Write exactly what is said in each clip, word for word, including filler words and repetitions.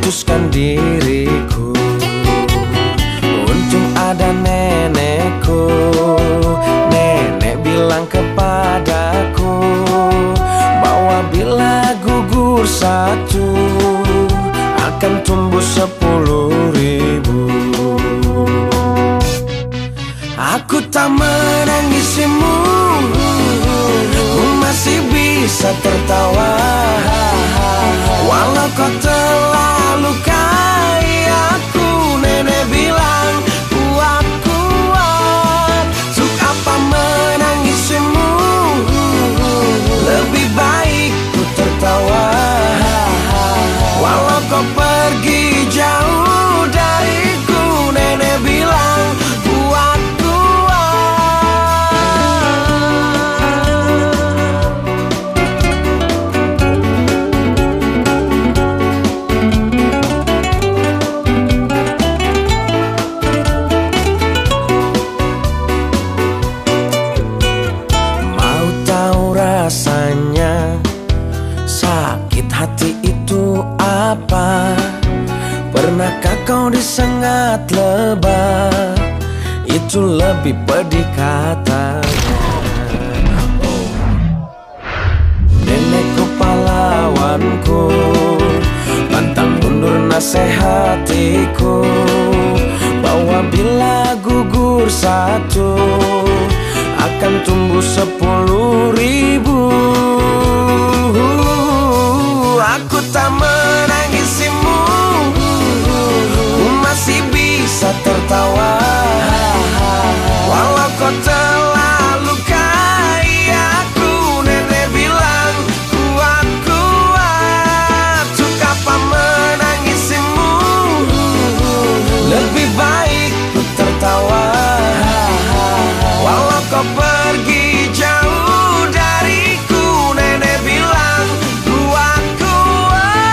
putuskan diriku. Untung ada nenekku. Nenek bilang kepadaku bahwa bila gugur satu akan tumbuh sepuluh ribu. Aku tak menangisimu, ku masih bisa tertawa. Walau kau telah lukai aku, nenek bilang kuat kuat. Untuk apa menangisimu, lebih baik ku tertawa. Walau kau pergi jauh dariku, nenek bilang kuat kuat. Mau tahu rasanya sakit hati itu apa? Pernahkah kau disengat lebah? Itu lebih pedih katanya. Oh. Nenekku pahlawanku, pantang mundur nasihatiku, bahwa bila gugur satu akan tumbuh sepuluh ribu. Aku tak menangisimu, ku masih bisa tertawa. Walau kau telah lukai aku, nenek bilang kuat kuat. Untuk apa menangisimu, lebih baik ku tertawa. Walau kau pergi jauh dariku, nenek bilang kuat kuat.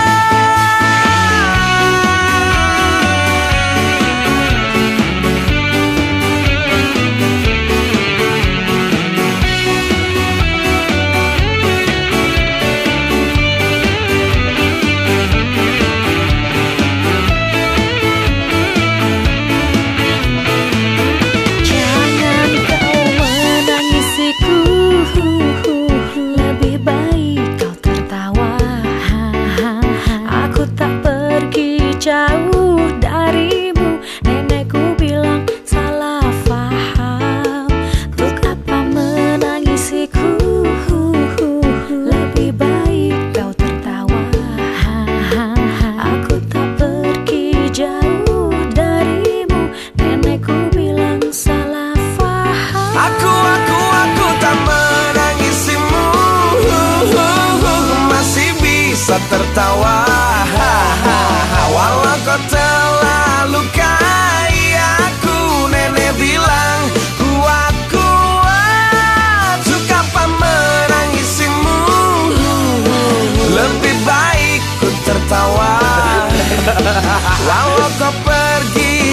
Jangan kau menangisiku, lebih baik kau tertawa. Aku tak pergi jauh darimu, nenekku bilang salah faham. Untuk apa menangisiku, lebih baik kau tertawa. Aku tak pergi jauh darimu, nenekku bilang salah faham. Aku, aku, aku tak menangisimu, masih bisa tertawa. Walau kau telah lukai aku, nenek bilang kuat kuat. Untuk apa menangisimu, lebih baik ku tertawa. Walau kau pergi